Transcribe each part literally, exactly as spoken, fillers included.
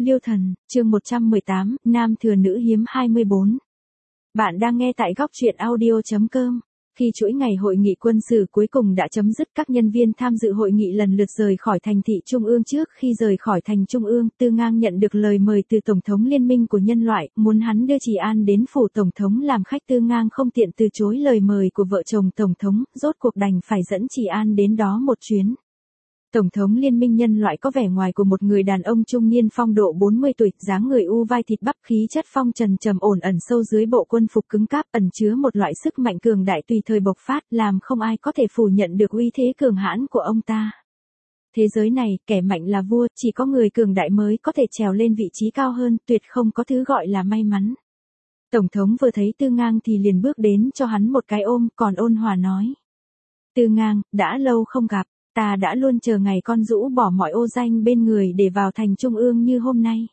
Liêu Thần, chương một trăm mười tám, Nam thừa nữ hiếm hai mươi bốn. Bạn đang nghe tại góc truyện audio chấm com. Khi chuỗi ngày hội nghị quân sự cuối cùng đã chấm dứt, các nhân viên tham dự hội nghị lần lượt rời khỏi thành thị Trung ương. Trước khi rời khỏi thành Trung ương, Tư Ngang nhận được lời mời từ Tổng thống Liên minh của nhân loại, muốn hắn đưa Trì An đến phủ Tổng thống làm khách. Tư Ngang không tiện từ chối lời mời của vợ chồng Tổng thống, rốt cuộc đành phải dẫn Trì An đến đó một chuyến. Tổng thống Liên minh nhân loại có vẻ ngoài của một người đàn ông trung niên phong độ bốn mươi tuổi, dáng người u vai thịt bắp, khí chất phong trần trầm ổn ẩn sâu dưới bộ quân phục cứng cáp, ẩn chứa một loại sức mạnh cường đại tùy thời bộc phát, làm không ai có thể phủ nhận được uy thế cường hãn của ông ta. Thế giới này, kẻ mạnh là vua, chỉ có người cường đại mới có thể trèo lên vị trí cao hơn, tuyệt không có thứ gọi là may mắn. Tổng thống vừa thấy Tư Ngang thì liền bước đến cho hắn một cái ôm, còn ôn hòa nói: Tư Ngang, đã lâu không gặp. Ta đã luôn chờ ngày con rũ bỏ mọi ô danh bên người để vào thành Trung ương như hôm nay.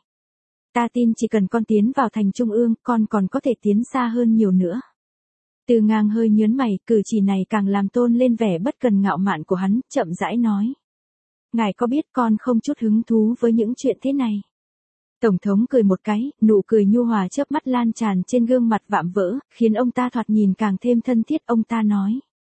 Ta tin chỉ cần con tiến vào thành Trung ương, con còn có thể tiến xa hơn nhiều nữa. Tư Ngang hơi nhớn mày, cử chỉ này càng làm tôn lên vẻ bất cần ngạo mạn của hắn, chậm rãi nói: Ngài có biết con không chút hứng thú với những chuyện thế này? Tổng thống cười một cái, nụ cười nhu hòa chớp mắt lan tràn trên gương mặt vạm vỡ, khiến ông ta thoạt nhìn càng thêm thân thiết. Ông ta nói: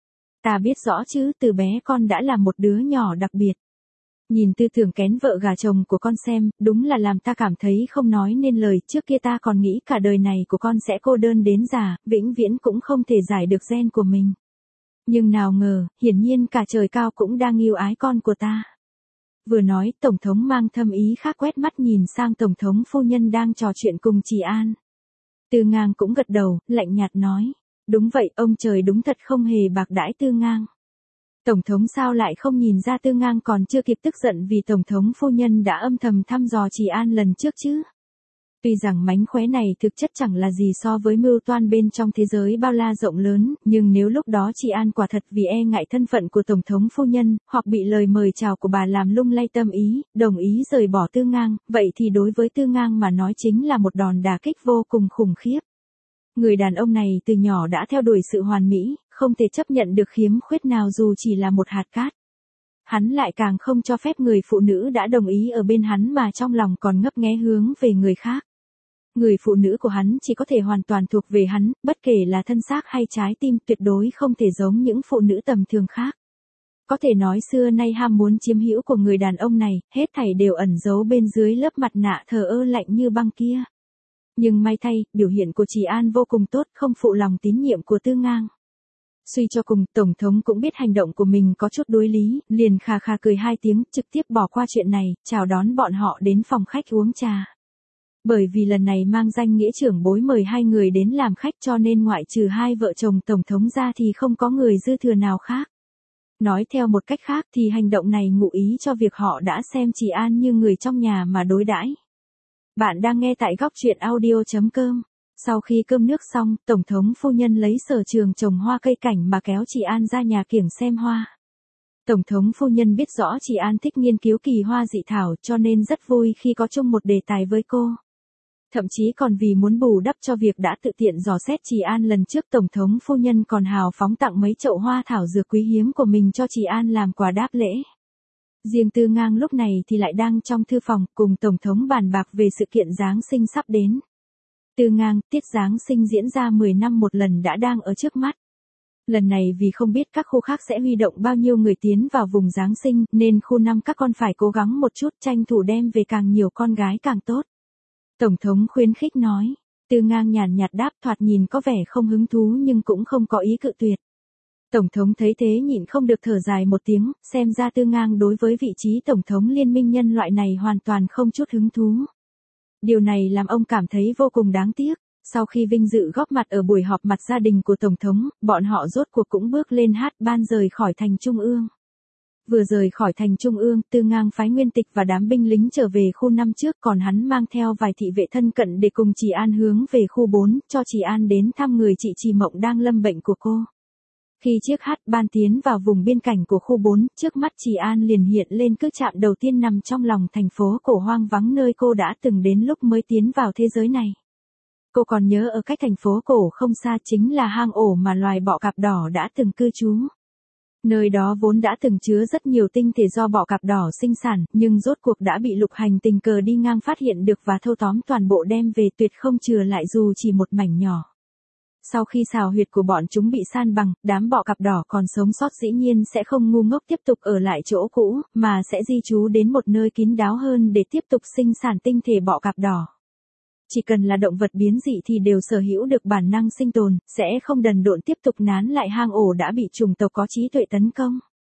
Ta biết rõ chứ, từ bé con đã là một đứa nhỏ đặc biệt. Nhìn tư tưởng kén vợ gà chồng của con xem, đúng là làm ta cảm thấy không nói nên lời. Trước kia ta còn nghĩ cả đời này của con sẽ cô đơn đến già, vĩnh viễn cũng không thể giải được gen của mình. Nhưng nào ngờ, hiển nhiên cả trời cao cũng đang yêu ái con của ta. Vừa nói, Tổng thống mang thâm ý khác quét mắt nhìn sang Tổng thống phu nhân đang trò chuyện cùng Trì An. Tư Ngang cũng gật đầu, lạnh nhạt nói: Đúng vậy, ông trời đúng thật không hề bạc đãi Tư Ngang. Tổng thống sao lại không nhìn ra Tư Ngang còn chưa kịp tức giận vì Tổng thống phu nhân đã âm thầm thăm dò Trì An lần trước chứ? Tuy rằng mánh khóe này thực chất chẳng là gì so với mưu toan bên trong thế giới bao la rộng lớn, nhưng nếu lúc đó Trì An quả thật vì e ngại thân phận của Tổng thống phu nhân, hoặc bị lời mời chào của bà làm lung lay tâm ý, đồng ý rời bỏ Tư Ngang, vậy thì đối với Tư Ngang mà nói chính là một đòn đả kích vô cùng khủng khiếp. Người đàn ông này từ nhỏ đã theo đuổi sự hoàn mỹ, không thể chấp nhận được khiếm khuyết nào dù chỉ là một hạt cát. Hắn lại càng không cho phép người phụ nữ đã đồng ý ở bên hắn mà trong lòng còn ngấp nghé hướng về người khác. Người phụ nữ của hắn chỉ có thể hoàn toàn thuộc về hắn, bất kể là thân xác hay trái tim, tuyệt đối không thể giống những phụ nữ tầm thường khác. Có thể nói xưa nay ham muốn chiếm hữu của người đàn ông này, hết thảy đều ẩn giấu bên dưới lớp mặt nạ thờ ơ lạnh như băng kia. Nhưng may thay, biểu hiện của Trì An vô cùng tốt, không phụ lòng tín nhiệm của Tư Ngang. Suy cho cùng, Tổng thống cũng biết hành động của mình có chút đối lý, liền khà khà cười hai tiếng, trực tiếp bỏ qua chuyện này, chào đón bọn họ đến phòng khách uống trà. Bởi vì lần này mang danh nghĩa trưởng bối mời hai người đến làm khách cho nên ngoại trừ hai vợ chồng Tổng thống ra thì không có người dư thừa nào khác. Nói theo một cách khác thì hành động này ngụ ý cho việc họ đã xem Trì An như người trong nhà mà đối đãi. Bạn đang nghe tại góc truyện audio chấm com. Sau khi cơm nước xong, Tổng thống phu nhân lấy sở trường trồng hoa cây cảnh mà kéo Trì An ra nhà kiểng xem hoa. Tổng thống phu nhân biết rõ Trì An thích nghiên cứu kỳ hoa dị thảo cho nên rất vui khi có chung một đề tài với cô. Thậm chí còn vì muốn bù đắp cho việc đã tự tiện dò xét Trì An lần trước, Tổng thống phu nhân còn hào phóng tặng mấy chậu hoa thảo dược quý hiếm của mình cho Trì An làm quà đáp lễ. Riêng Tư Ngang lúc này thì lại đang trong thư phòng cùng Tổng thống bàn bạc về sự kiện Giáng sinh sắp đến. Tư Ngang, tiết Giáng sinh diễn ra mười năm một lần đã đang ở trước mắt. Lần này vì không biết các khu khác sẽ huy động bao nhiêu người tiến vào vùng Giáng sinh, nên khu năm các con phải cố gắng một chút, tranh thủ đem về càng nhiều con gái càng tốt. Tổng thống khuyến khích nói. Tư Ngang nhàn nhạt đáp, thoạt nhìn có vẻ không hứng thú nhưng cũng không có ý cự tuyệt. Tổng thống thấy thế nhịn không được thở dài một tiếng, xem ra Tư Ngang đối với vị trí Tổng thống Liên minh nhân loại này hoàn toàn không chút hứng thú. Điều này làm ông cảm thấy vô cùng đáng tiếc. Sau khi vinh dự góp mặt ở buổi họp mặt gia đình của Tổng thống, bọn họ rốt cuộc cũng bước lên hát ban rời khỏi thành Trung ương. Vừa rời khỏi thành Trung ương, Tư Ngang phái Nguyên Tịch và đám binh lính trở về khu năm trước, còn hắn mang theo vài thị vệ thân cận để cùng Trì An hướng về khu bốn, cho Trì An đến thăm người chị Trì Mộng đang lâm bệnh của cô. Khi chiếc hát ban tiến vào vùng biên cảnh của khu bốn, trước mắt Trì An liền hiện lên cứ trạm đầu tiên nằm trong lòng thành phố cổ hoang vắng nơi cô đã từng đến lúc mới tiến vào thế giới này. Cô còn nhớ ở cách thành phố cổ không xa chính là hang ổ mà loài bọ cạp đỏ đã từng cư trú. Nơi đó vốn đã từng chứa rất nhiều tinh thể do bọ cạp đỏ sinh sản, nhưng rốt cuộc đã bị Lục Hành tình cờ đi ngang phát hiện được và thâu tóm toàn bộ đem về, tuyệt không chừa lại dù chỉ một mảnh nhỏ. Sau khi xào huyệt của bọn chúng bị san bằng, đám bọ cạp đỏ còn sống sót dĩ nhiên sẽ không ngu ngốc tiếp tục ở lại chỗ cũ, mà sẽ di trú đến một nơi kín đáo hơn để tiếp tục sinh sản tinh thể bọ cạp đỏ. Chỉ cần là động vật biến dị thì đều sở hữu được bản năng sinh tồn, sẽ không đần độn tiếp tục nán lại hang ổ đã bị chủng tộc có trí tuệ tấn công.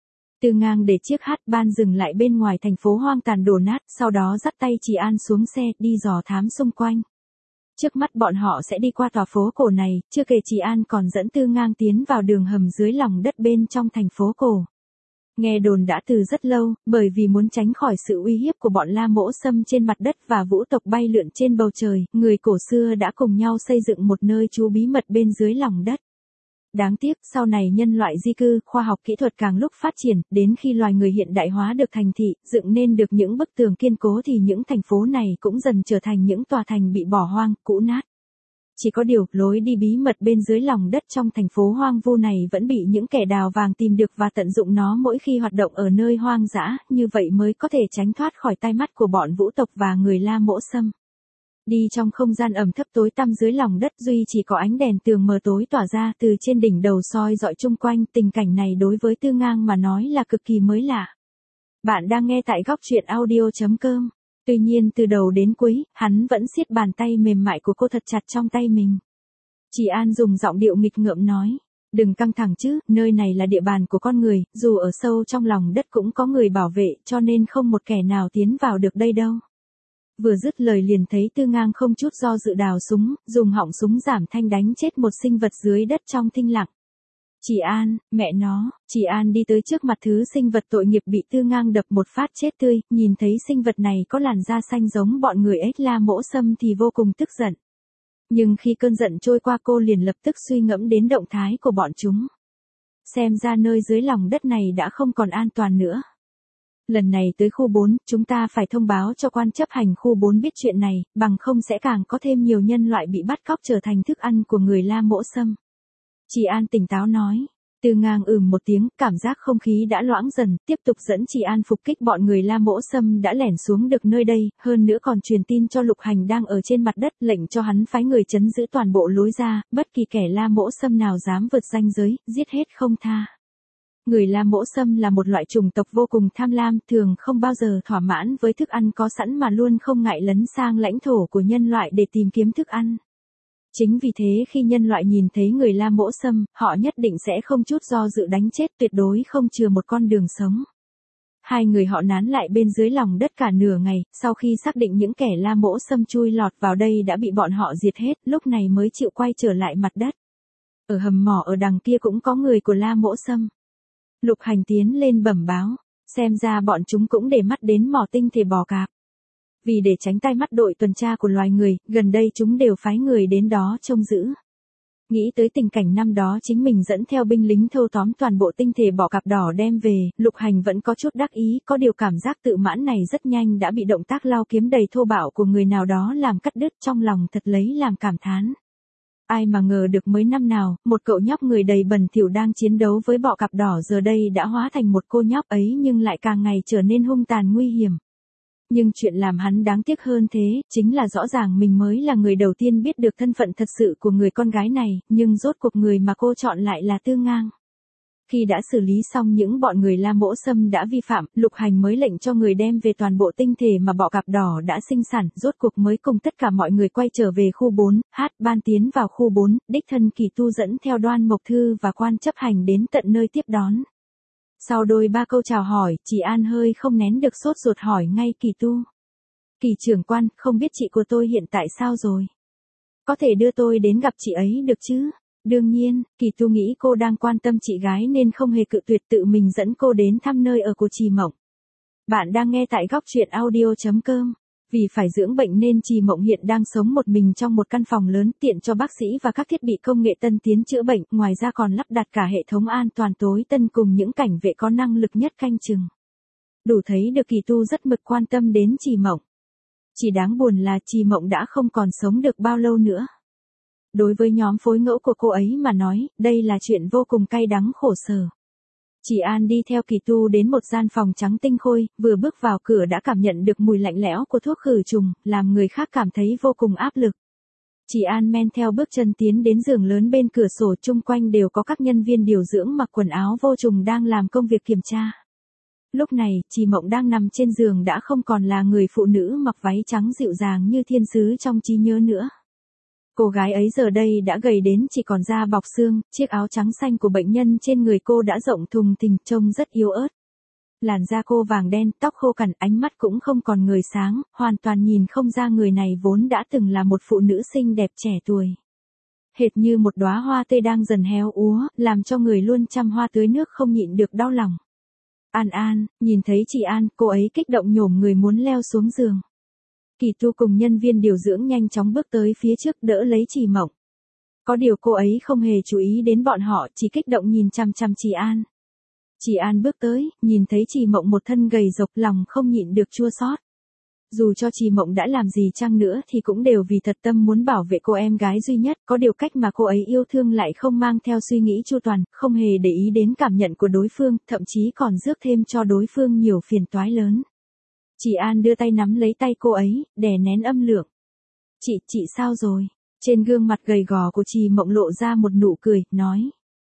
Tư Ngang để chiếc hát ban dừng lại bên ngoài thành phố hoang tàn đổ nát, sau đó dắt tay Trì An xuống xe, đi dò thám xung quanh. Trước mắt bọn họ sẽ đi qua tòa phố cổ này, chưa kể Trì An còn dẫn Tư Ngang tiến vào đường hầm dưới lòng đất bên trong thành phố cổ. Nghe đồn đã từ rất lâu, bởi vì muốn tránh khỏi sự uy hiếp của bọn La Mỗ Xâm trên mặt đất và vũ tộc bay lượn trên bầu trời, người cổ xưa đã cùng nhau xây dựng một nơi trú bí mật bên dưới lòng đất. Đáng tiếc, sau này nhân loại di cư, khoa học kỹ thuật càng lúc phát triển, đến khi loài người hiện đại hóa được thành thị, dựng nên được những bức tường kiên cố thì những thành phố này cũng dần trở thành những tòa thành bị bỏ hoang, cũ nát. Chỉ có điều, lối đi bí mật bên dưới lòng đất trong thành phố hoang vu này vẫn bị những kẻ đào vàng tìm được và tận dụng nó mỗi khi hoạt động ở nơi hoang dã, như vậy mới có thể tránh thoát khỏi tai mắt của bọn vũ tộc và người La Mỗ Xâm. Đi trong không gian ẩm thấp tối tăm dưới lòng đất, duy chỉ có ánh đèn tường mờ tối tỏa ra từ trên đỉnh đầu soi dọi chung quanh, tình cảnh này đối với Tư Ngang mà nói là cực kỳ mới lạ. Bạn đang nghe tại góc truyện audio chấm com. Tuy nhiên từ đầu đến cuối, hắn vẫn siết bàn tay mềm mại của cô thật chặt trong tay mình. Trì An dùng giọng điệu nghịch ngợm nói, đừng căng thẳng chứ, nơi này là địa bàn của con người, dù ở sâu trong lòng đất cũng có người bảo vệ, cho nên không một kẻ nào tiến vào được đây đâu. Vừa dứt lời liền thấy Tư Ngang không chút do dự đào súng, dùng họng súng giảm thanh đánh chết một sinh vật dưới đất trong thinh lặng. Trì An, mẹ nó, Trì An đi tới trước mặt thứ sinh vật tội nghiệp bị Tư Ngang đập một phát chết tươi, nhìn thấy sinh vật này có làn da xanh giống bọn người ếch La Mỗ Xâm thì vô cùng tức giận. Nhưng khi cơn giận trôi qua cô liền lập tức suy ngẫm đến động thái của bọn chúng. Xem ra nơi dưới lòng đất này đã không còn an toàn nữa. Lần này tới khu bốn, chúng ta phải thông báo cho quan chấp hành khu bốn biết chuyện này, bằng không sẽ càng có thêm nhiều nhân loại bị bắt cóc trở thành thức ăn của người La Mỗ Xâm. Trì An tỉnh táo nói. Tư Ngang ừm một tiếng, cảm giác không khí đã loãng dần, tiếp tục dẫn Trì An phục kích bọn người La Mỗ Xâm đã lẻn xuống được nơi đây, hơn nữa còn truyền tin cho Lục Hành đang ở trên mặt đất, lệnh cho hắn phái người trấn giữ toàn bộ lối ra, bất kỳ kẻ La Mỗ Xâm nào dám vượt ranh giới, giết hết không tha. Người La Mỗ Xâm là một loại chủng tộc vô cùng tham lam, thường không bao giờ thỏa mãn với thức ăn có sẵn mà luôn không ngại lấn sang lãnh thổ của nhân loại để tìm kiếm thức ăn. Chính vì thế khi nhân loại nhìn thấy người La Mỗ Xâm, họ nhất định sẽ không chút do dự đánh chết, tuyệt đối không chừa một con đường sống. Hai người họ nán lại bên dưới lòng đất cả nửa ngày, sau khi xác định những kẻ La Mỗ Xâm chui lọt vào đây đã bị bọn họ diệt hết, lúc này mới chịu quay trở lại mặt đất. Ở hầm mỏ ở đằng kia cũng có người của La Mỗ Xâm. Lục Hành tiến lên bẩm báo, xem ra bọn chúng cũng để mắt đến mỏ tinh thể bò cạp. Vì để tránh tai mắt đội tuần tra của loài người, gần đây chúng đều phái người đến đó trông giữ. Nghĩ tới tình cảnh năm đó chính mình dẫn theo binh lính thâu tóm toàn bộ tinh thể bọ cạp đỏ đem về, Lục Hành vẫn có chút đắc ý, có điều cảm giác tự mãn này rất nhanh đã bị động tác lao kiếm đầy thô bạo của người nào đó làm cắt đứt, trong lòng thật lấy làm cảm thán. Ai mà ngờ được mới năm nào, một cậu nhóc người đầy bẩn thỉu đang chiến đấu với bọ cạp đỏ giờ đây đã hóa thành một cô nhóc ấy nhưng lại càng ngày trở nên hung tàn nguy hiểm. Nhưng chuyện làm hắn đáng tiếc hơn thế, chính là rõ ràng mình mới là người đầu tiên biết được thân phận thật sự của người con gái này, nhưng rốt cuộc người mà cô chọn lại là Tư Ngang. Khi đã xử lý xong những bọn người La Mỗ Xâm đã vi phạm, Lục Hành mới lệnh cho người đem về toàn bộ tinh thể mà bọ cạp đỏ đã sinh sản, rốt cuộc mới cùng tất cả mọi người quay trở về khu bốn, hát ban tiến vào khu bốn, đích thân Kỳ Tu dẫn theo Đoan Mộc Thư và quan chấp hành đến tận nơi tiếp đón. Sau đôi ba câu chào hỏi, Trì An hơi không nén được sốt ruột hỏi ngay Kỳ Tu. Kỳ trưởng quan, không biết chị của tôi hiện tại sao rồi? Có thể đưa tôi đến gặp chị ấy được chứ? Đương nhiên, Kỳ Tu nghĩ cô đang quan tâm chị gái nên không hề cự tuyệt tự mình dẫn cô đến thăm nơi ở của Trì Mộng. Bạn đang nghe tại góc truyện audio chấm com. Vì phải dưỡng bệnh nên Trì Mộng hiện đang sống một mình trong một căn phòng lớn tiện cho bác sĩ và các thiết bị công nghệ tân tiến chữa bệnh, ngoài ra còn lắp đặt cả hệ thống an toàn tối tân cùng những cảnh vệ có năng lực nhất canh chừng. Đủ thấy được Kỳ Tu rất mực quan tâm đến Trì Mộng. Chỉ đáng buồn là Trì Mộng đã không còn sống được bao lâu nữa. Đối với nhóm phối ngẫu của cô ấy mà nói, đây là chuyện vô cùng cay đắng khổ sở. Chị An đi theo Kỳ Tu đến một gian phòng trắng tinh khôi, vừa bước vào cửa đã cảm nhận được mùi lạnh lẽo của thuốc khử trùng, làm người khác cảm thấy vô cùng áp lực. Chị An men theo bước chân tiến đến giường lớn bên cửa sổ, chung quanh đều có các nhân viên điều dưỡng mặc quần áo vô trùng đang làm công việc kiểm tra. Lúc này, chị Mộng đang nằm trên giường đã không còn là người phụ nữ mặc váy trắng dịu dàng như thiên sứ trong trí nhớ nữa. Cô gái ấy giờ đây đã gầy đến chỉ còn da bọc xương, chiếc áo trắng xanh của bệnh nhân trên người cô đã rộng thùng thình, trông rất yếu ớt. Làn da cô vàng đen, tóc khô cằn, ánh mắt cũng không còn ngời sáng, hoàn toàn nhìn không ra người này vốn đã từng là một phụ nữ xinh đẹp trẻ tuổi. Hệt như một đóa hoa tươi đang dần héo úa, làm cho người luôn chăm hoa tưới nước không nhịn được đau lòng. An An, nhìn thấy chị An, cô ấy kích động nhổm người muốn leo xuống giường. Kỳ Tu cùng nhân viên điều dưỡng nhanh chóng bước tới phía trước đỡ lấy chị Mộng. Có điều cô ấy không hề chú ý đến bọn họ, chỉ kích động nhìn chăm chăm chị An. Chị An bước tới, nhìn thấy chị Mộng một thân gầy rộc, lòng không nhịn được chua xót. Dù cho chị Mộng đã làm gì chăng nữa thì cũng đều vì thật tâm muốn bảo vệ cô em gái duy nhất, có điều cách mà cô ấy yêu thương lại không mang theo suy nghĩ chu toàn, không hề để ý đến cảm nhận của đối phương, thậm chí còn rước thêm cho đối phương nhiều phiền toái lớn. Chị An đưa tay nắm lấy tay cô ấy, đè nén âm lượng. Chị, chị sao rồi? Trên gương mặt gầy gò của chị Mộng lộ ra một nụ cười, nói.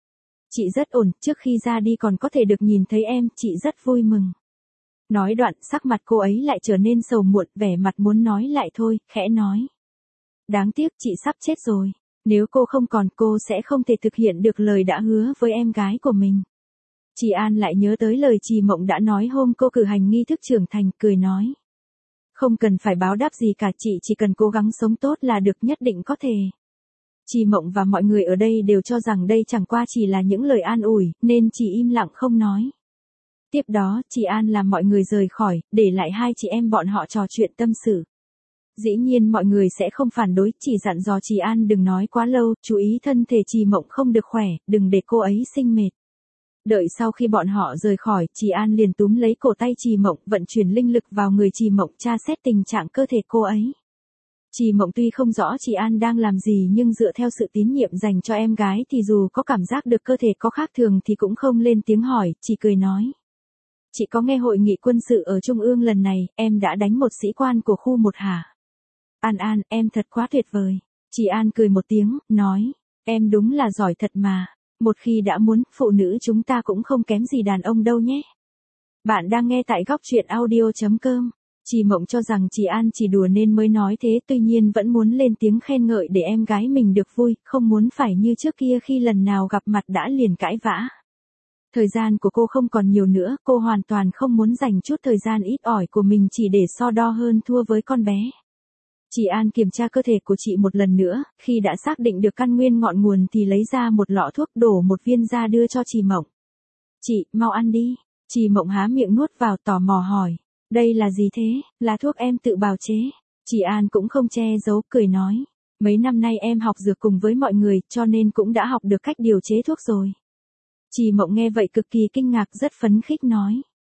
Chị rất ổn, trước khi ra đi còn có thể được nhìn thấy em, chị rất vui mừng. Nói đoạn, sắc mặt cô ấy lại trở nên sầu muộn, vẻ mặt muốn nói lại thôi, khẽ nói. Đáng tiếc chị sắp chết rồi. Nếu cô không còn, cô sẽ không thể thực hiện được lời đã hứa với em gái của mình. Chị An lại nhớ tới lời chị Mộng đã nói hôm cô cử hành nghi thức trưởng thành, cười nói. Không cần phải báo đáp gì cả, chị chỉ cần cố gắng sống tốt là được, nhất định có thể. Chị Mộng và mọi người ở đây đều cho rằng đây chẳng qua chỉ là những lời an ủi, nên chỉ im lặng không nói. Tiếp đó, chị An làm mọi người rời khỏi, để lại hai chị em bọn họ trò chuyện tâm sự. Dĩ nhiên mọi người sẽ không phản đối, chỉ dặn dò chị An đừng nói quá lâu, chú ý thân thể chị Mộng không được khỏe, đừng để cô ấy sinh mệt. Đợi sau khi bọn họ rời khỏi, chị An liền túm lấy cổ tay chị Mộng, vận chuyển linh lực vào người chị Mộng, tra xét tình trạng cơ thể cô ấy. Chị Mộng tuy không rõ chị An đang làm gì nhưng dựa theo sự tín nhiệm dành cho em gái thì dù có cảm giác được cơ thể có khác thường thì cũng không lên tiếng hỏi, chỉ cười nói. Chị có nghe hội nghị quân sự ở Trung ương lần này, em đã đánh một sĩ quan của khu một hả? An An, em thật quá tuyệt vời. Chị An cười một tiếng, nói, em đúng là giỏi thật mà. Một khi đã muốn, phụ nữ chúng ta cũng không kém gì đàn ông đâu nhé. Bạn đang nghe tại góc truyện audio chấm com. Chị Mộng cho rằng chị An chỉ đùa nên mới nói thế, tuy nhiên vẫn muốn lên tiếng khen ngợi để em gái mình được vui, không muốn phải như trước kia khi lần nào gặp mặt đã liền cãi vã. Thời gian của cô không còn nhiều nữa, cô hoàn toàn không muốn dành chút thời gian ít ỏi của mình chỉ để so đo hơn thua với con bé. Chị An kiểm tra cơ thể của chị một lần nữa, khi đã xác định được căn nguyên ngọn nguồn thì lấy ra một lọ thuốc, đổ một viên ra đưa cho chị Mộng. Chị, mau ăn đi. Chị Mộng há miệng nuốt vào, tò mò hỏi. Đây là gì thế? Là thuốc em tự bào chế. Chị An cũng không che giấu, cười nói. Mấy năm nay em học dược cùng với mọi người, cho nên cũng đã học được cách điều chế thuốc rồi. Chị Mộng nghe vậy cực kỳ kinh ngạc, rất phấn khích nói.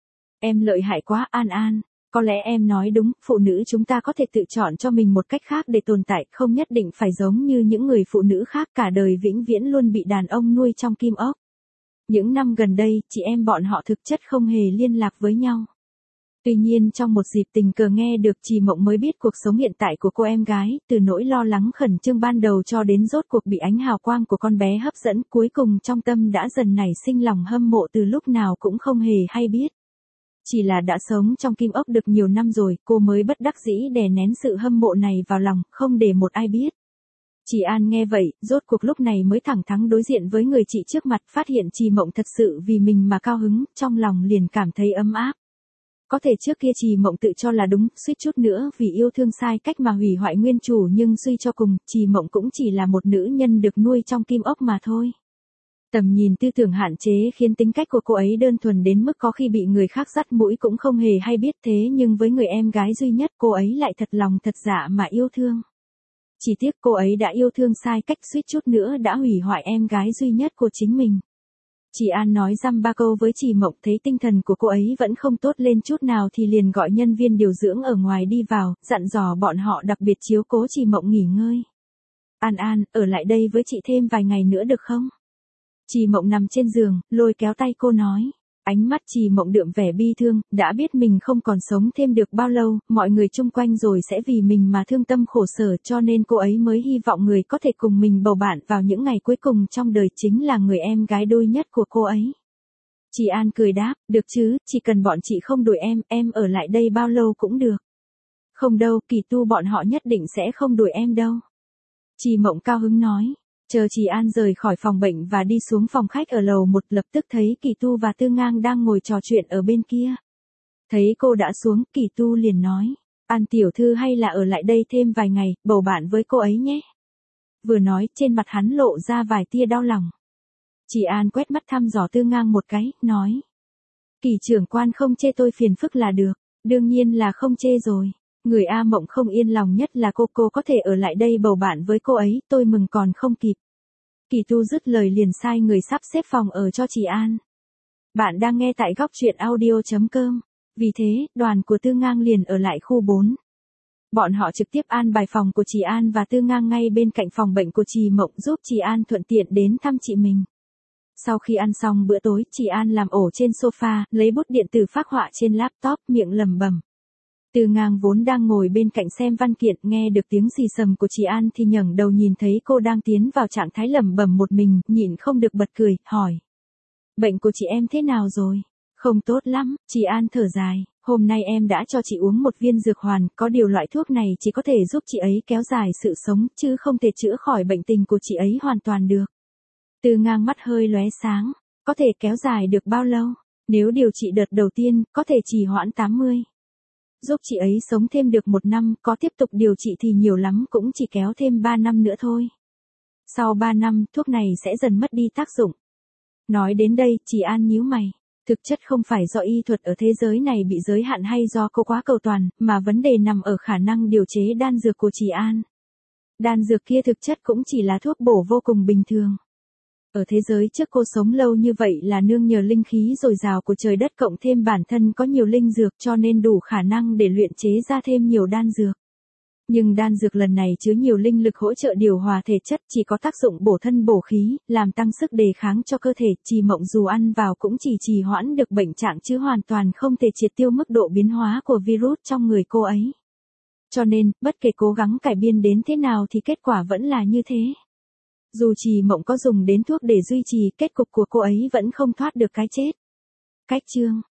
Em lợi hại quá An An. Có lẽ em nói đúng, phụ nữ chúng ta có thể tự chọn cho mình một cách khác để tồn tại, không nhất định phải giống như những người phụ nữ khác cả đời vĩnh viễn luôn bị đàn ông nuôi trong kim ốc. Những năm gần đây, chị em bọn họ thực chất không hề liên lạc với nhau. Tuy nhiên trong một dịp tình cờ nghe được, chị Mộng mới biết cuộc sống hiện tại của cô em gái, từ nỗi lo lắng khẩn trương ban đầu cho đến rốt cuộc bị ánh hào quang của con bé hấp dẫn, cuối cùng trong tâm đã dần nảy sinh lòng hâm mộ từ lúc nào cũng không hề hay biết. Chỉ là đã sống trong kim ốc được nhiều năm rồi, cô mới bất đắc dĩ đè nén sự hâm mộ này vào lòng, không để một ai biết. Chị An nghe vậy, rốt cuộc lúc này mới thẳng thắn đối diện với người chị trước mặt, phát hiện chị Mộng thật sự vì mình mà cao hứng, trong lòng liền cảm thấy ấm áp. Có thể trước kia chị Mộng tự cho là đúng, suýt chút nữa vì yêu thương sai cách mà hủy hoại nguyên chủ, nhưng suy cho cùng, chị Mộng cũng chỉ là một nữ nhân được nuôi trong kim ốc mà thôi. Tầm nhìn tư tưởng hạn chế khiến tính cách của cô ấy đơn thuần đến mức có khi bị người khác dắt mũi cũng không hề hay biết, thế nhưng với người em gái duy nhất cô ấy lại thật lòng thật dạ mà yêu thương. Chỉ tiếc cô ấy đã yêu thương sai cách, suýt chút nữa đã hủy hoại em gái duy nhất của chính mình. Chị An nói dăm ba câu với chị Mộng, thấy tinh thần của cô ấy vẫn không tốt lên chút nào thì liền gọi nhân viên điều dưỡng ở ngoài đi vào, dặn dò bọn họ đặc biệt chiếu cố chị Mộng nghỉ ngơi. An An, ở lại đây với chị thêm vài ngày nữa được không? Trì Mộng nằm trên giường, lôi kéo tay cô nói. Ánh mắt Trì Mộng đượm vẻ bi thương, đã biết mình không còn sống thêm được bao lâu, mọi người chung quanh rồi sẽ vì mình mà thương tâm khổ sở, cho nên cô ấy mới hy vọng người có thể cùng mình bầu bạn vào những ngày cuối cùng trong đời chính là người em gái đôi nhất của cô ấy. Chị An cười đáp, được chứ, chỉ cần bọn chị không đuổi em, em ở lại đây bao lâu cũng được. Không đâu, Kỳ Tu bọn họ nhất định sẽ không đuổi em đâu. Trì Mộng cao hứng nói. Chờ chị An rời khỏi phòng bệnh và đi xuống phòng khách ở lầu một, lập tức thấy Kỳ Tu và Tư Ngang đang ngồi trò chuyện ở bên kia. Thấy cô đã xuống, Kỳ Tu liền nói. An tiểu thư hay là ở lại đây thêm vài ngày, bầu bạn với cô ấy nhé. Vừa nói, trên mặt hắn lộ ra vài tia đau lòng. Chị An quét mắt thăm dò Tư Ngang một cái, nói. Kỳ trưởng quan không chê tôi phiền phức là được, đương nhiên là không chê rồi. Người A Mộng không yên lòng nhất là cô cô có thể ở lại đây bầu bạn với cô ấy, tôi mừng còn không kịp. Kỳ Tu dứt lời liền sai người sắp xếp phòng ở cho chị An. Bạn đang nghe tại góc truyện audio chấm com. Vì thế, đoàn của Tư Ngang liền ở lại khu bốn. Bọn họ trực tiếp an bài phòng của chị An và Tư Ngang ngay bên cạnh phòng bệnh của Trì Mộng giúp chị An thuận tiện đến thăm chị mình. Sau khi ăn xong bữa tối, chị An làm ổ trên sofa, lấy bút điện tử phác họa trên laptop, miệng lẩm bẩm. Tư Ngang vốn đang ngồi bên cạnh xem văn kiện, nghe được tiếng xì xầm của chị An thì ngẩng đầu nhìn thấy cô đang tiến vào trạng thái lẩm bẩm một mình, nhịn không được bật cười, hỏi. Bệnh của chị em thế nào rồi? Không tốt lắm, chị An thở dài, hôm nay em đã cho chị uống một viên dược hoàn, có điều loại thuốc này chỉ có thể giúp chị ấy kéo dài sự sống, chứ không thể chữa khỏi bệnh tình của chị ấy hoàn toàn được. Tư Ngang mắt hơi lóe sáng, có thể kéo dài được bao lâu? Nếu điều trị đợt đầu tiên, có thể trì hoãn tám mươi. Giúp chị ấy sống thêm được một năm, có tiếp tục điều trị thì nhiều lắm cũng chỉ kéo thêm ba năm nữa thôi. Sau ba năm, thuốc này sẽ dần mất đi tác dụng. Nói đến đây, chị An nhíu mày. Thực chất không phải do y thuật ở thế giới này bị giới hạn hay do cô quá cầu toàn, mà vấn đề nằm ở khả năng điều chế đan dược của chị An. Đan dược kia thực chất cũng chỉ là thuốc bổ vô cùng bình thường. Ở thế giới trước cô sống lâu như vậy là nương nhờ linh khí dồi dào của trời đất cộng thêm bản thân có nhiều linh dược cho nên đủ khả năng để luyện chế ra thêm nhiều đan dược. Nhưng đan dược lần này chứa nhiều linh lực hỗ trợ điều hòa thể chất, chỉ có tác dụng bổ thân bổ khí, làm tăng sức đề kháng cho cơ thể. Trì Mộng dù ăn vào cũng chỉ trì hoãn được bệnh trạng chứ hoàn toàn không thể triệt tiêu mức độ biến hóa của virus trong người cô ấy. Cho nên, bất kể cố gắng cải biên đến thế nào thì kết quả vẫn là như thế. Dù Trì Mộng có dùng đến thuốc để duy trì, kết cục của cô ấy vẫn không thoát được cái chết. Cách chương